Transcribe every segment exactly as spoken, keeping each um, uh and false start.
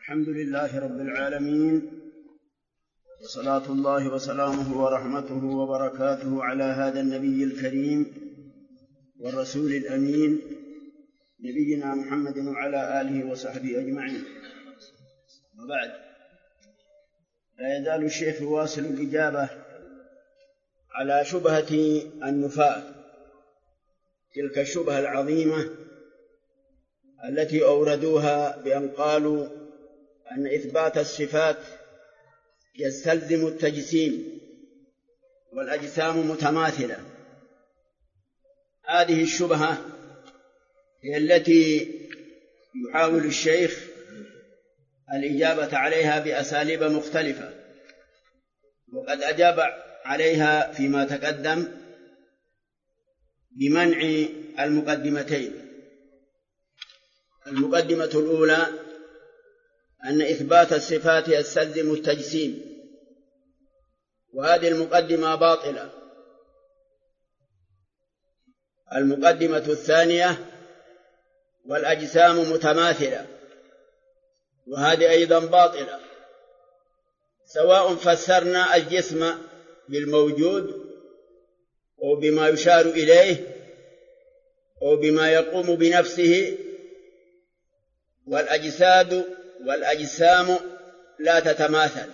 الحمد لله رب العالمين، وصلاة الله وسلامه ورحمته وبركاته على هذا النبي الكريم والرسول الأمين نبينا محمد وعلى آله وصحبه أجمعين. وبعد، لا يزال الشيخ يواصل الإجابة على شبهة النفاة، تلك الشبهة العظيمة التي أوردوها بأن قالوا أن إثبات الصفات يستلزم التجسيم والأجسام متماثلة. هذه الشبهة هي التي يحاول الشيخ الإجابة عليها بأساليب مختلفة، وقد أجاب عليها فيما تقدم بمنع المقدمتين. المقدمة الأولى أن إثبات الصفات يستلزم التجسيم، وهذه المقدمة باطلة. المقدمة الثانية والأجسام متماثلة، وهذه أيضا باطلة، سواء فسرنا الجسم بالموجود أو بما يشار إليه أو بما يقوم بنفسه، والأجساد والأجسام لا تتماثل،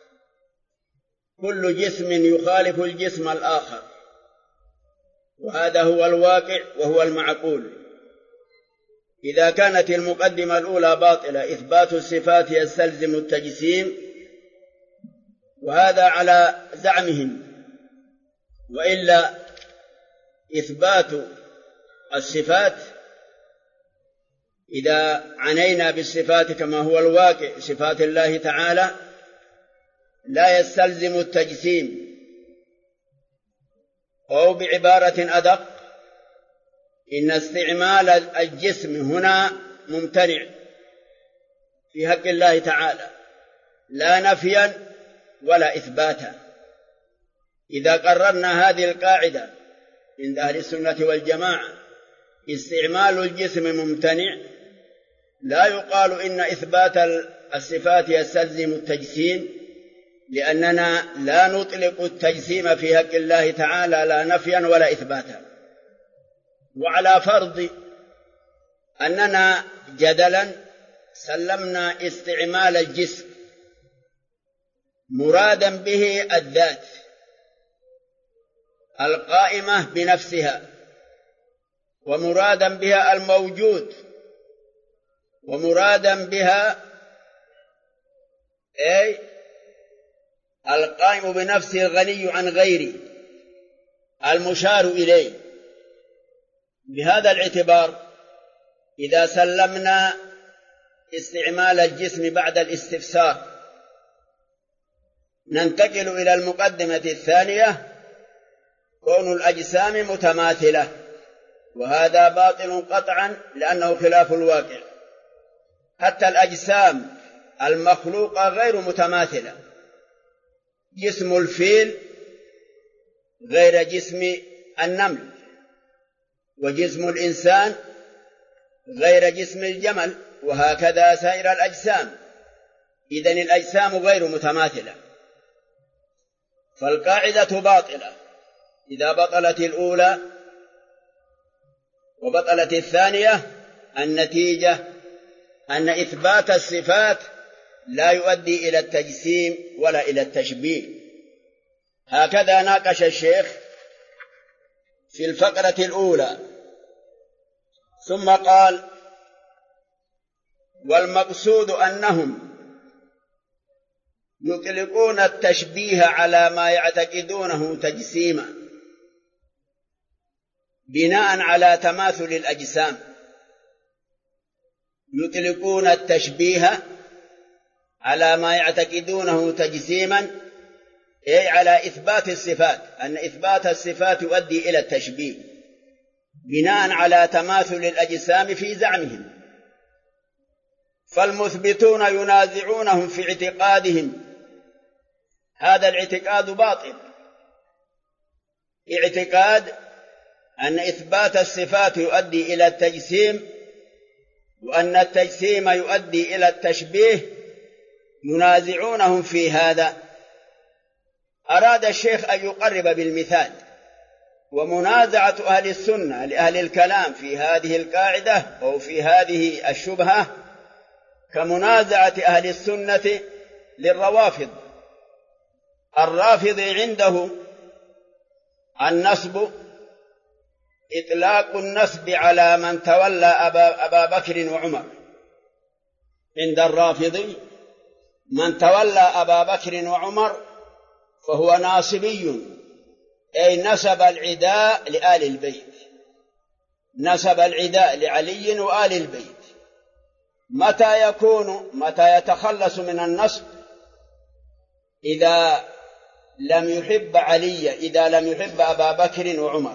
كل جسم يخالف الجسم الآخر، وهذا هو الواقع وهو المعقول. إذا كانت المقدمة الأولى باطلة، إثبات الصفات يستلزم التجسيم، وهذا على زعمهم، وإلا إثبات الصفات إذا عنينا بالصفات كما هو الواقع صفات الله تعالى لا يستلزم التجسيم، أو بعبارة أدق، إن استعمال الجسم هنا ممتنع في حق الله تعالى، لا نفيا ولا إثباتا. إذا قررنا هذه القاعدة عند أهل السنة والجماعة، استعمال الجسم ممتنع، لا يقال إن إثبات الصفات يستلزم التجسيم، لأننا لا نطلق التجسيم في حق الله تعالى لا نفيا ولا إثباتا. وعلى فرض أننا جدلا سلمنا استعمال الجسم مرادا به الذات القائمة بنفسها، ومرادا بها الموجود، ومرادا بها أي القائم بنفسه الغني عن غيره المشار إليه. بهذا الاعتبار إذا سلمنا استعمال الجسم بعد الاستفسار، ننتقل إلى المقدمة الثانية، كون الأجسام متماثلة، وهذا باطل قطعا لأنه خلاف الواقع. حتى الأجسام المخلوقة غير متماثلة، جسم الفيل غير جسم النمل، وجسم الإنسان غير جسم الجمل، وهكذا سائر الأجسام. إذن الأجسام غير متماثلة، فالقاعدة باطلة إذا بطلت الأولى وبطلت الثانية. النتيجة أن إثبات الصفات لا يؤدي إلى التجسيم ولا إلى التشبيه. هكذا ناقش الشيخ في الفقرة الأولى، ثم قال: والمقصود أنهم يطلقون التشبيه على ما يعتقدونه تجسيما بناء على تماثل الأجسام. يطلقون التشبيه على ما يعتقدونه تجسيما، أي على إثبات الصفات، أن إثبات الصفات يؤدي إلى التشبيه بناء على تماثل الأجسام في زعمهم. فالمثبتون ينازعونهم في اعتقادهم، هذا الاعتقاد باطل، اعتقاد أن إثبات الصفات يؤدي إلى التجسيم، وأن التجسيم يؤدي إلى التشبيه، ينازعونهم في هذا. أراد الشيخ أن يقرب بالمثال، ومنازعة أهل السنة لأهل الكلام في هذه القاعدة أو في هذه الشبهة كمنازعة أهل السنة للروافض. الرافض عنده النسب إطلاق النسب على من تولى أبا, أبا بكر وعمر. عند الرافض من تولى أبا بكر وعمر فهو ناصبي، أي نسب العداء لآل البيت، نسب العداء لعلي وآل البيت. متى يكون متى يتخلص من النسب؟ إذا لم يحب علي، إذا لم يحب أبا بكر وعمر،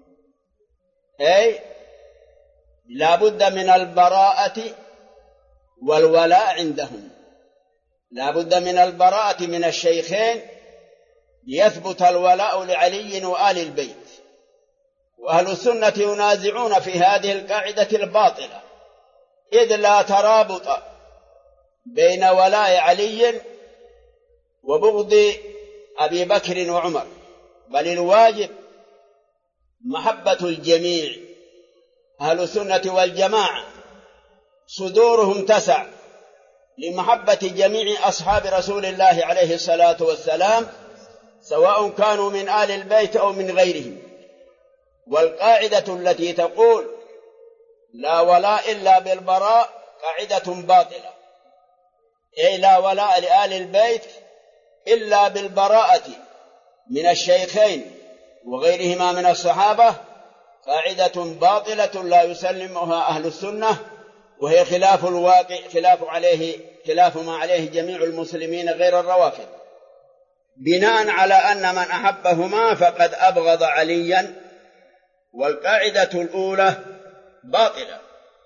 أي لا بد من البراءة والولاء عندهم، لا بد من البراءة من الشيخين ليثبت الولاء لعلي وآل البيت. وأهل السنة ينازعون في هذه القاعدة الباطلة، إذ لا ترابط بين ولاء علي وبغض أبي بكر وعمر، بل الواجب محبة الجميع. أهل السنة والجماعة صدورهم تسع لمحبة جميع أصحاب رسول الله عليه الصلاة والسلام، سواء كانوا من آل البيت أو من غيرهم. والقاعدة التي تقول لا ولاء إلا بالبراء قاعدة باطلة، أي لا ولاء لآل البيت إلا بالبراءة من الشيخين وغيرهما من الصحابة، قاعدة باطلة لا يسلمها أهل السنة، وهي خلاف الواقع، خلاف عليه خلاف ما عليه جميع المسلمين غير الروافض، بناء على أن من أحبهما فقد أبغض عليا، والقاعدة الأولى باطلة.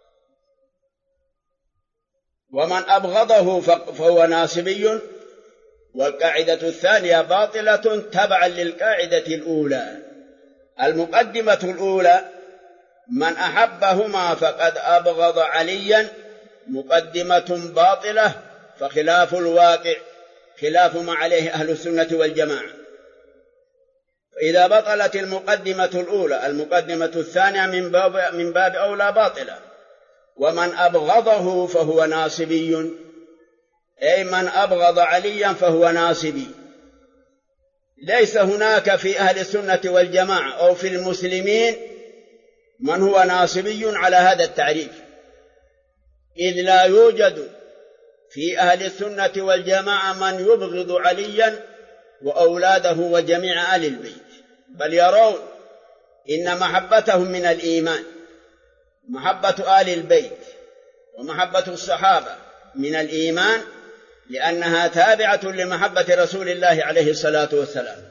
ومن أبغضه فهو ناصبي، والقاعدة الثانية باطلة تبعا للقاعدة الأولى. المقدمة الأولى من أحبهما فقد أبغض عليا مقدمة باطلة، فخلاف الواقع، خلاف ما عليه أهل السنة والجماعة. إذا بطلت المقدمة الأولى المقدمة الثانية من باب, من باب أولى باطلة. ومن أبغضه فهو ناصبي، أي من أبغض عليا فهو ناصبي. ليس هناك في أهل السنة والجماعة أو في المسلمين من هو ناصبي على هذا التعريف، إذ لا يوجد في أهل السنة والجماعة من يبغض عليا وأولاده وجميع آل البيت، بل يرون إن محبتهم من الإيمان، محبة آل البيت ومحبة الصحابة من الإيمان، لأنها تابعة لمحبة رسول الله عليه الصلاة والسلام.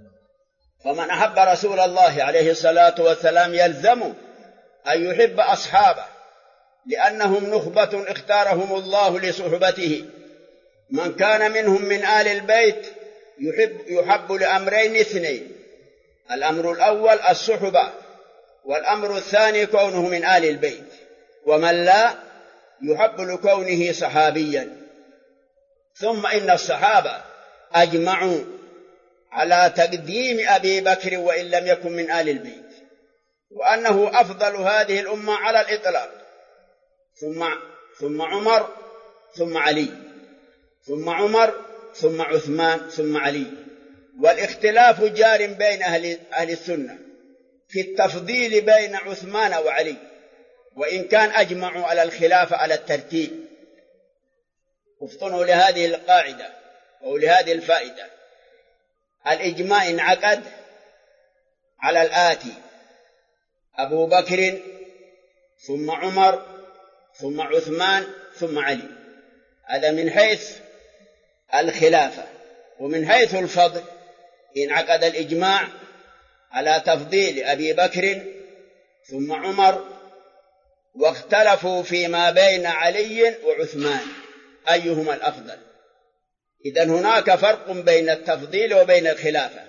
فمن أحب رسول الله عليه الصلاة والسلام يلزم أن يحب أصحابه، لأنهم نخبة اختارهم الله لصحبته. من كان منهم من آل البيت يحب, يحب لأمرين اثنين: الأمر الأول الصحبة، والأمر الثاني كونه من آل البيت. ومن لا يحب لكونه صحابيا. ثم إن الصحابة أجمعوا على تقديم أبي بكر وإن لم يكن من آل البيت، وأنه أفضل هذه الأمة على الإطلاق، ثم ثم عمر ثم علي، ثم عمر ثم عثمان ثم علي. والاختلاف جار بين أهل, أهل السنة في التفضيل بين عثمان وعلي، وإن كان أجمعوا على الخلاف على الترتيب. افطنوا لهذه القاعدة أو لهذه الفائدة: الإجماع انعقد على الآتي: أبو بكر ثم عمر ثم عثمان ثم علي. هذا من حيث الخلافة. ومن حيث الفضل انعقد الإجماع على تفضيل أبي بكر ثم عمر، واختلفوا فيما بين علي وعثمان أيهما الأفضل. إذن هناك فرق بين التفضيل وبين الخلافة.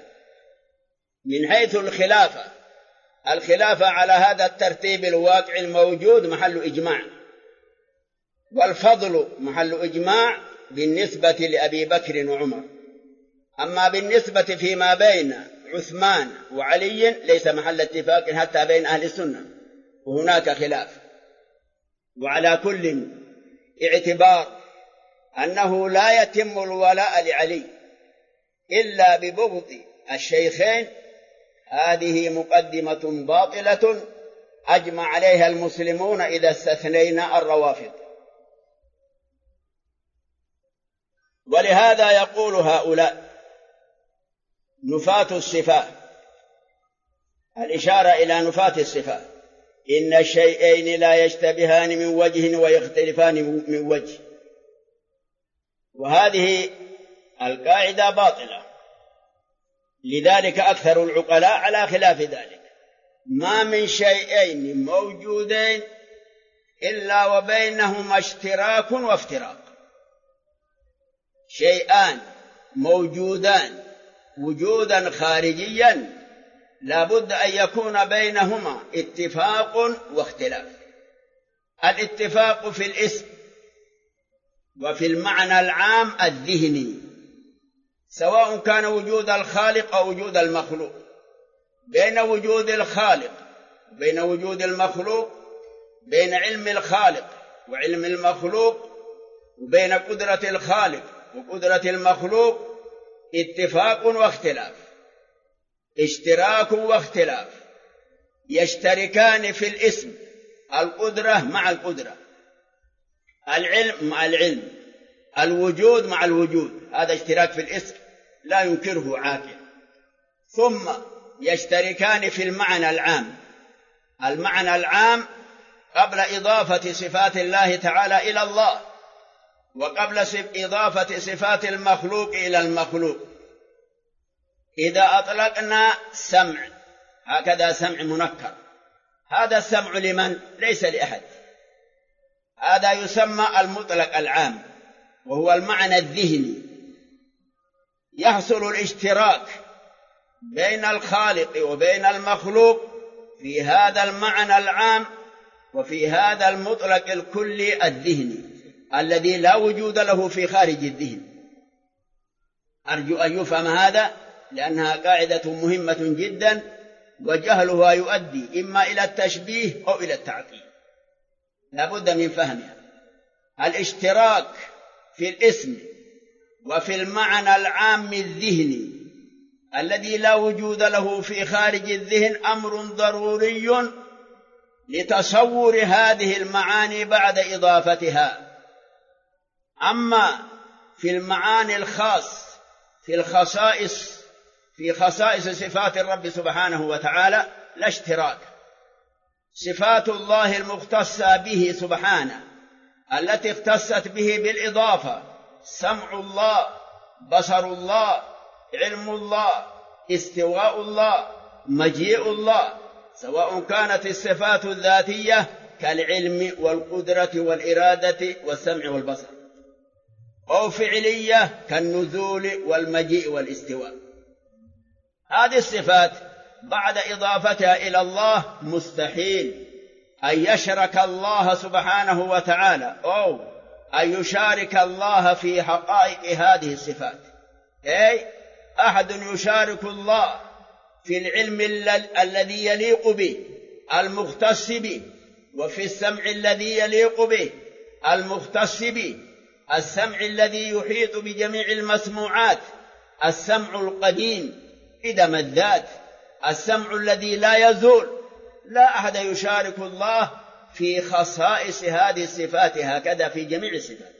من حيث الخلافة، الخلافة على هذا الترتيب الواقع الموجود محل إجماع، والفضل محل إجماع بالنسبة لأبي بكر وعمر، أما بالنسبة فيما بين عثمان وعلي ليس محل اتفاق حتى بين أهل السنة، وهناك خلاف. وعلى كل اعتبار أنه لا يتم الولاء لعلي إلا ببغض الشيخين، هذه مقدمة باطلة أجمع عليها المسلمون إذا استثنينا الروافض. ولهذا يقول هؤلاء نفاة الصفات، الإشارة إلى نفاة الصفات، إن الشيئين لا يشتبهان من وجه ويختلفان من وجه، وهذه القاعدة باطلة. لذلك أكثر العقلاء على خلاف ذلك، ما من شيئين موجودين إلا وبينهما اشتراك وافتراق، شيئان موجودان وجودا خارجيا لا بد أن يكون بينهما اتفاق واختلاف. الاتفاق في الاسم وفي المعنى العام الذهني، سواء كان وجود الخالق أو وجود المخلوق. بين وجود الخالق وبين وجود المخلوق، بين علم الخالق وعلم المخلوق، وبين قدرة الخالق وقدرة المخلوق اتفاق واختلاف، اشتراك واختلاف، يشتركان في الاسم، القدرة مع القدرة، العلم مع العلم، الوجود مع الوجود، هذا اشتراك في الاسم لا ينكره عاقل. ثم يشتركان في المعنى العام، المعنى العام قبل إضافة صفات الله تعالى إلى الله، وقبل إضافة صفات المخلوق إلى المخلوق. إذا أطلقنا سمع، هكذا سمع منكر، هذا السمع لمن؟ ليس لأحد، هذا يسمى المطلق العام، وهو المعنى الذهني. يحصل الاشتراك بين الخالق وبين المخلوق في هذا المعنى العام وفي هذا المطلق الكلي الذهني الذي لا وجود له في خارج الذهن. أرجو أن يفهم هذا، لأنها قاعدة مهمة جدا، وجهلها يؤدي إما إلى التشبيه أو إلى التعطيل، لا بد من فهمها. الاشتراك في الاسم وفي المعنى العام الذهني الذي لا وجود له في خارج الذهن أمر ضروري لتصور هذه المعاني بعد إضافتها. أما في المعاني الخاص في الخصائص في خصائص صفات الرب سبحانه وتعالى لا اشتراك. صفات الله المختصة به سبحانه التي اختصت به بالإضافة، سمع الله، بصر الله، علم الله، استواء الله، مجيء الله، سواء كانت الصفات الذاتية كالعلم والقدرة والإرادة والسمع والبصر، أو فعلية كالنزول والمجيء والاستواء. هذه الصفات بعد إضافتها إلى الله مستحيل أن يشرك الله سبحانه وتعالى أو أن يشارك الله في حقائق هذه الصفات. أي أحد يشارك الله في العلم الذي يليق به المختص به، وفي السمع الذي يليق به المختص به، السمع الذي يحيط بجميع المسموعات، السمع القديم قدم الذات، السمع الذي لا يزول. لا أحد يشارك الله في خصائص هذه الصفات هكذا في جميع الصفات.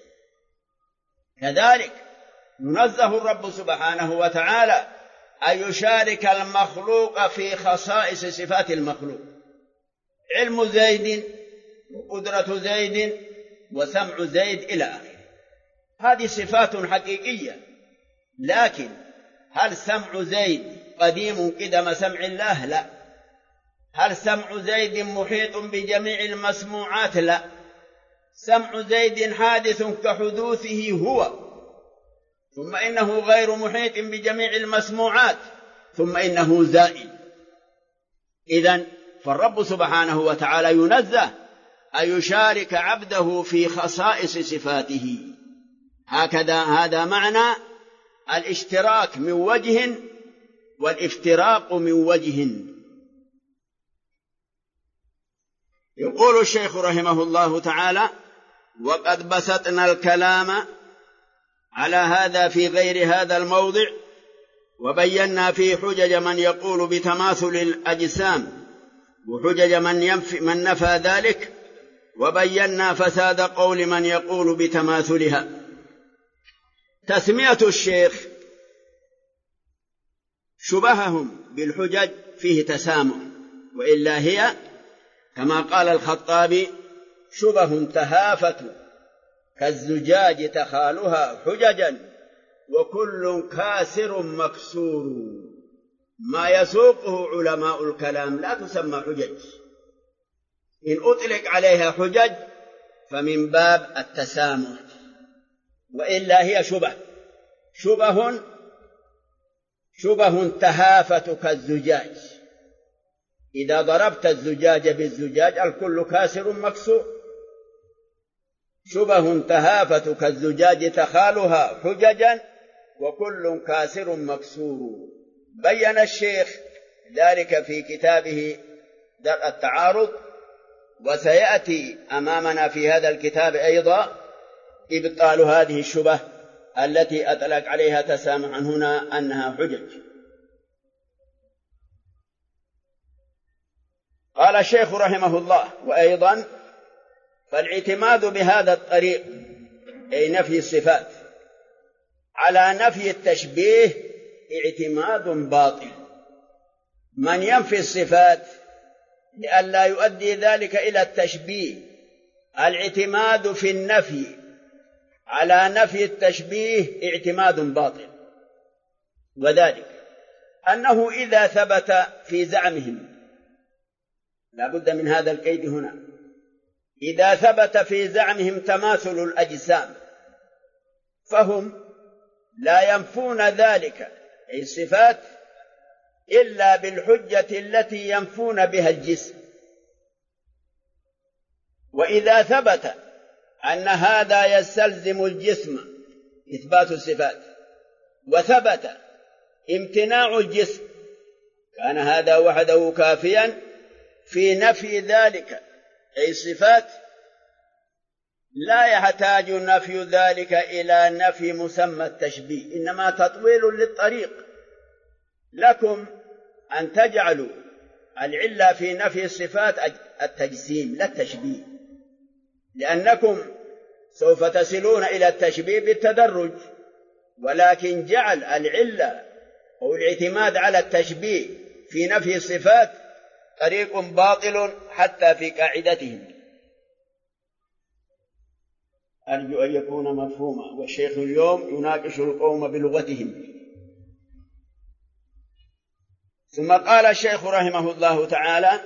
كذلك ينزه الرب سبحانه وتعالى أن يشارك المخلوق في خصائص صفات المخلوق، علم زيد وقدرة زيد وسمع زيد إلى آخره. هذه صفات حقيقية، لكن هل سمع زيد قديم قدم سمع الله؟ لا. هل سمع زيد محيط بجميع المسموعات؟ لا. سمع زيد حادث كحدوثه هو، ثم إنه غير محيط بجميع المسموعات، ثم إنه زائل. إذن فالرب سبحانه وتعالى ينزه أن يشارك عبده في خصائص صفاته. هكذا هذا معنى الاشتراك من وجه والافتراق من وجه. يقول الشيخ رحمه الله تعالى: وقد بسطنا الكلام على هذا في غير هذا الموضع، وبينا فيه حجج من يقول بتماثل الأجسام وحجج من, ينفي من نفى ذلك، وبينا فساد قول من يقول بتماثلها. تسمية الشيخ شبههم بالحجج فيه تسامح، وإلا هي كما قال الخطابي: شبه تهافت كالزجاج تخالها حججا وكل كاسر مكسور. ما يسوقه علماء الكلام لا تسمى حجج، إن أطلق عليها حجج فمن باب التسامح، وإلا هي شبه شبه شبه تهافت كالزجاج. إذا ضربت الزجاج بالزجاج الكل كاسر مكسور. شبه تهافت كالزجاج تخالها حججا وكل كاسر مكسور. بين الشيخ ذلك في كتابه درء التعارض، وسيأتي أمامنا في هذا الكتاب أيضا إبطال هذه الشبه التي أطلق عليها تسامحا هنا أنها حجج. قال الشيخ رحمه الله: وأيضا فالاعتماد بهذا الطريق، أي نفي الصفات، على نفي التشبيه اعتماد باطل. من ينفي الصفات لئلا يؤدي ذلك إلى التشبيه، الاعتماد في النفي على نفي التشبيه اعتماد باطل، وذلك أنه إذا ثبت في زعمهم، لا بد من هذا القيد هنا، إذا ثبت في زعمهم تماثل الأجسام فهم لا ينفون ذلك أي الصفات إلا بالحجة التي ينفون بها الجسم. وإذا ثبت أن هذا يستلزم الجسم إثبات الصفات، وثبت امتناع الجسم، كان هذا وحده كافيا في نفي ذلك أي الصفات، لا يحتاج نفي ذلك إلى نفي مسمى التشبيه، إنما تطويل للطريق لكم أن تجعلوا العلة في نفي الصفات التجسيم لا التشبيه، لأنكم سوف تصلون إلى التشبيه بالتدرج، ولكن جعل العلة أو الاعتماد على التشبيه في نفي الصفات طريق باطل حتى في قاعدتهم. أرجو أن يكون مفهوما، والشيخ اليوم يناقش القوم بلغتهم. ثم قال الشيخ رحمه الله تعالى: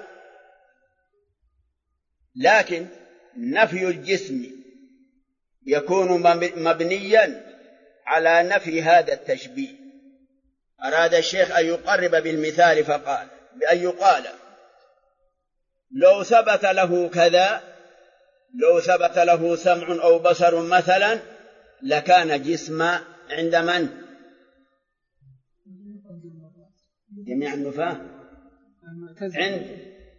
لكن نفي الجسم يكون مبنيا على نفي هذا التشبيه. أراد الشيخ أن يقرب بالمثال فقال بأن يقال: لو ثبت له كذا، لو ثبت له سمع أو بصر مثلا لكان جسما عند من؟ جميع النفاة عند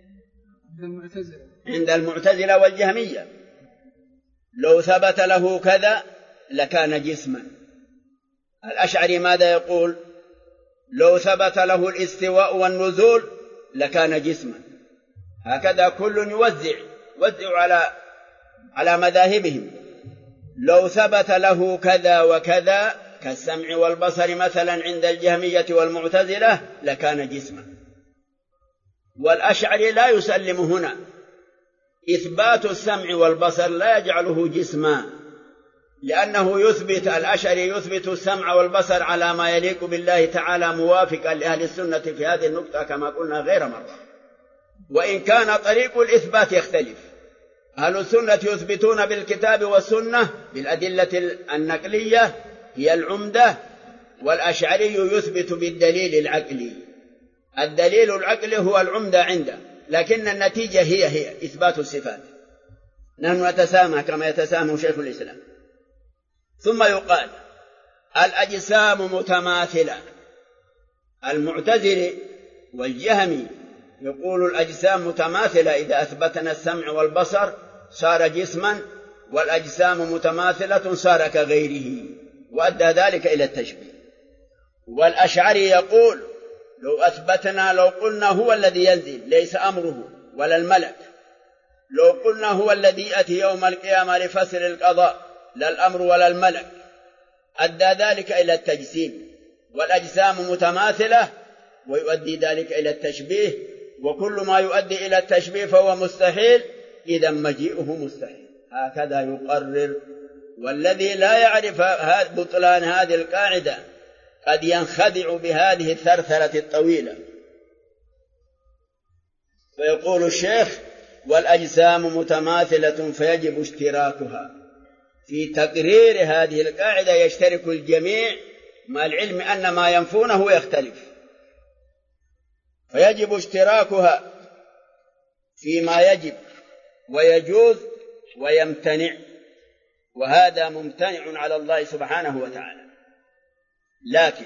عند المعتزلة والجهمية. لو ثبت له كذا لكان جسما. الأشعري ماذا يقول؟ لو ثبت له الاستواء والنزول لكان جسما. هكذا كل يوزع وزع على على مذاهبهم. لو ثبت له كذا وكذا كالسمع والبصر مثلا عند الجهمية والمعتزلة لكان جسما. والأشعري لا يسلم هنا، إثبات السمع والبصر لا يجعله جسما، لأنه يثبت الأشعري يثبت السمع والبصر على ما يليق بالله تعالى موافقا لأهل السنة في هذه النقطة كما قلنا غير مرة، وإن كان طريق الإثبات يختلف. أهل السنة يثبتون بالكتاب والسنة بالأدلة النقلية هي العمدة، والأشعري يثبت بالدليل العقلي. الدليل العقلي هو العمدة عنده، لكن النتيجة هي هي إثبات الصفات. نحن نتسامح كما يتسامح شيخ الإسلام. ثم يقال الأجسام متماثلة. المعتزلي والجهمي يقول الأجسام متماثلة، إذا أثبتنا السمع والبصر صار جسما، والأجسام متماثلة صار كغيره، وأدى ذلك إلى التشبيه. والأشعري يقول لو أثبتنا، لو قلنا هو الذي ينزل ليس أمره ولا الملك، لو قلنا هو الذي يأتي يوم القيامة لفصل القضاء لا الأمر ولا الملك، أدى ذلك إلى التجسيم. والأجسام متماثلة ويؤدي ذلك إلى التشبيه، وكل ما يؤدي إلى التشبيه فهو مستحيل، إذا مجيئه مستحيل. هكذا يقرر. والذي لا يعرف بطلان هذه القاعدة قد ينخدع بهذه الثرثرة الطويلة. فيقول الشيخ والأجسام متماثلة فيجب اشتراكها. في تقرير هذه القاعدة يشترك الجميع، مع العلم أن ما ينفونه يختلف، فيجب اشتراكها فيما يجب ويجوز ويمتنع، وهذا ممتنع على الله سبحانه وتعالى. لكن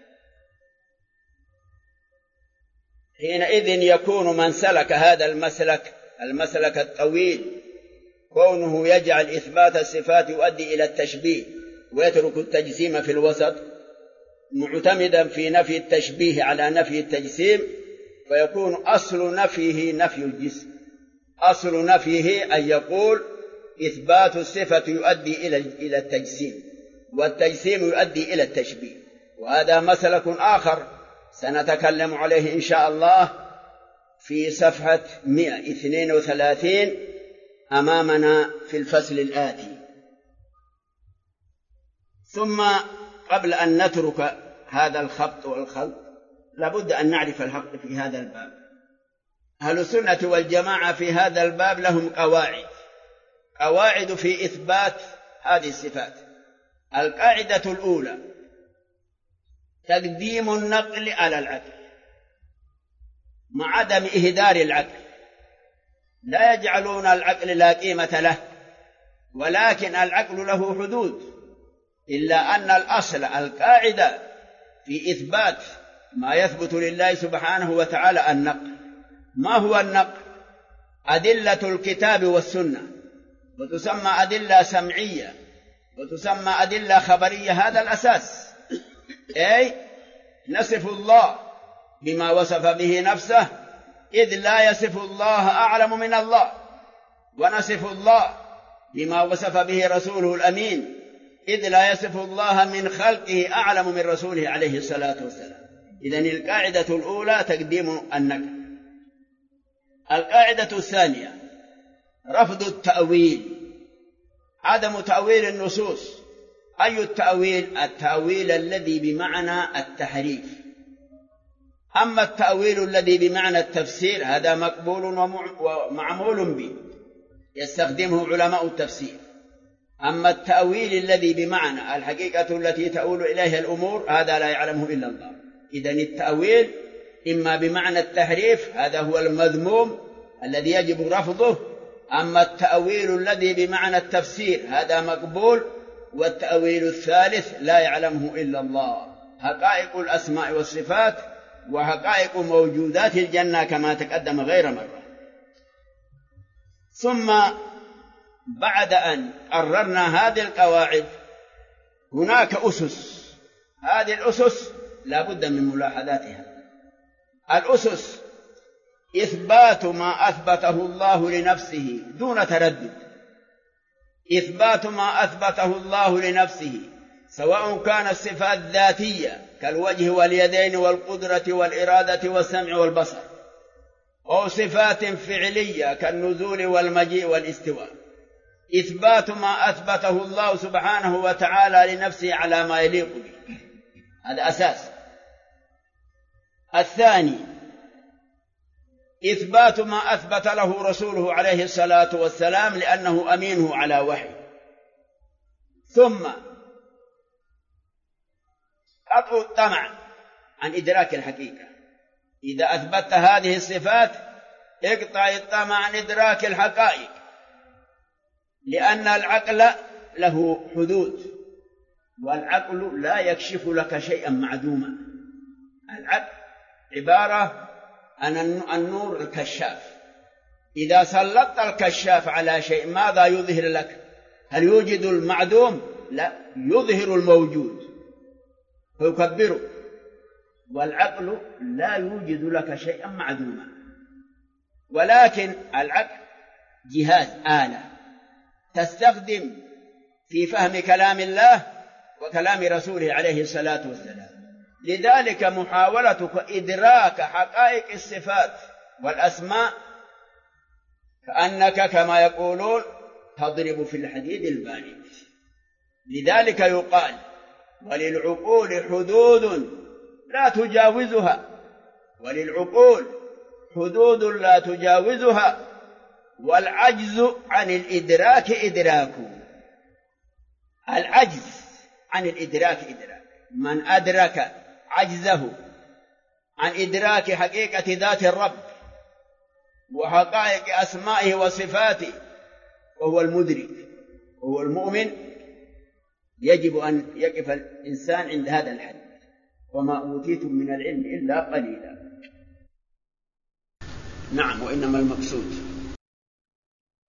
حينئذ يكون من سلك هذا المسلك المسلك الطويل، كونه يجعل إثبات الصفات يؤدي إلى التشبيه ويترك التجسيم في الوسط، معتمدا في نفي التشبيه على نفي التجسيم، فيكون أصل نفيه نفي الجسم. أصل نفيه أن يقول إثبات الصفة يؤدي إلى التجسيم، والتجسيم يؤدي إلى التشبيه. وهذا مسلك آخر سنتكلم عليه إن شاء الله في صفحة مئة واثنين وثلاثين أمامنا في الفصل الآتي. ثم قبل أن نترك هذا الخبط والخلط لابد أن نعرف الحق في هذا الباب. أهل السنة والجماعة في هذا الباب لهم قواعد قواعد في إثبات هذه الصفات. القاعدة الأولى تقديم النقل على العقل مع عدم إهدار العقل. لا يجعلون العقل لا قيمة له، ولكن العقل له حدود، إلا أن الأصل القاعدة في إثبات ما يثبت لله سبحانه وتعالى النقل. ما هو النقل؟ أدلة الكتاب والسنة، وتسمى أدلة سمعية وتسمى أدلة خبرية. هذا الأساس، أي نصف الله بما وصف به نفسه، إذ لا يصف الله أعلم من الله، ونصف الله بما وصف به رسوله الأمين، إذ لا يصف الله من خلقه أعلم من رسوله عليه الصلاة والسلام. إذن القاعدة الأولى تقديم النقل. القاعدة الثانية رفض التأويل، عدم تأويل النصوص. أي التأويل؟ التأويل الذي بمعنى التحريف. أما التأويل الذي بمعنى التفسير هذا مقبول ومعمول به، يستخدمه علماء التفسير. أما التأويل الذي بمعنى الحقيقة التي تؤول إليها الأمور هذا لا يعلمه إلا الله. إذن التأويل إما بمعنى التحريف، هذا هو المذموم الذي يجب رفضه. أما التأويل الذي بمعنى التفسير هذا مقبول، والتأويل الثالث لا يعلمه إلا الله. حقائق الأسماء والصفات وحقائق موجودات الجنة كما تقدم غير مرة. ثم بعد أن قررنا هذه القواعد هناك أسس. هذه الأسس لا بد من ملاحظاتها. الأسس إثبات ما أثبته الله لنفسه دون تردد. إثبات ما أثبته الله لنفسه، سواء كانت صفات ذاتية كالوجه واليدين والقدرة والإرادة والسمع والبصر، أو صفات فعلية كالنزول والمجيء والاستواء. إثبات ما أثبته الله سبحانه وتعالى لنفسه على ما يليق به، هذا أساس. الثاني إثبات ما أثبت له رسوله عليه الصلاة والسلام لأنه أمينه على وحي. ثم قطع الطمع عن إدراك الحقيقة. إذا أثبت هذه الصفات اقطع الطمع عن إدراك الحقائق، لأن العقل له حدود والعقل لا يكشف لك شيئا معدوما. العقل عبارة عن النور الكشاف، إذا سلطت الكشاف على شيء ماذا يظهر لك؟ هل يوجد المعدوم؟ لا، يظهر الموجود فيكبره. والعقل لا يوجد لك شيئا معدوما، ولكن العقل جهاز، آلة تستخدم في فهم كلام الله وكلام رسوله عليه الصلاة والسلام. لذلك محاولتك إدراك حقائق الصفات والأسماء كأنك كما يقولون تضرب في الحديد البارد. لذلك يقال وللعقول حدود لا تجاوزها، وللعقول حدود لا تجاوزها، والعجز عن الإدراك إدراك. العجز عن الإدراك إدراك، من أدرك عجزه عن إدراك حقيقة ذات الرب وحقائق أسمائه وصفاته وهو المدرك وهو المؤمن. يجب أن يقف الإنسان عند هذا الحد. وما أوتيتم من العلم إلا قليلا. نعم، وإنما المقصود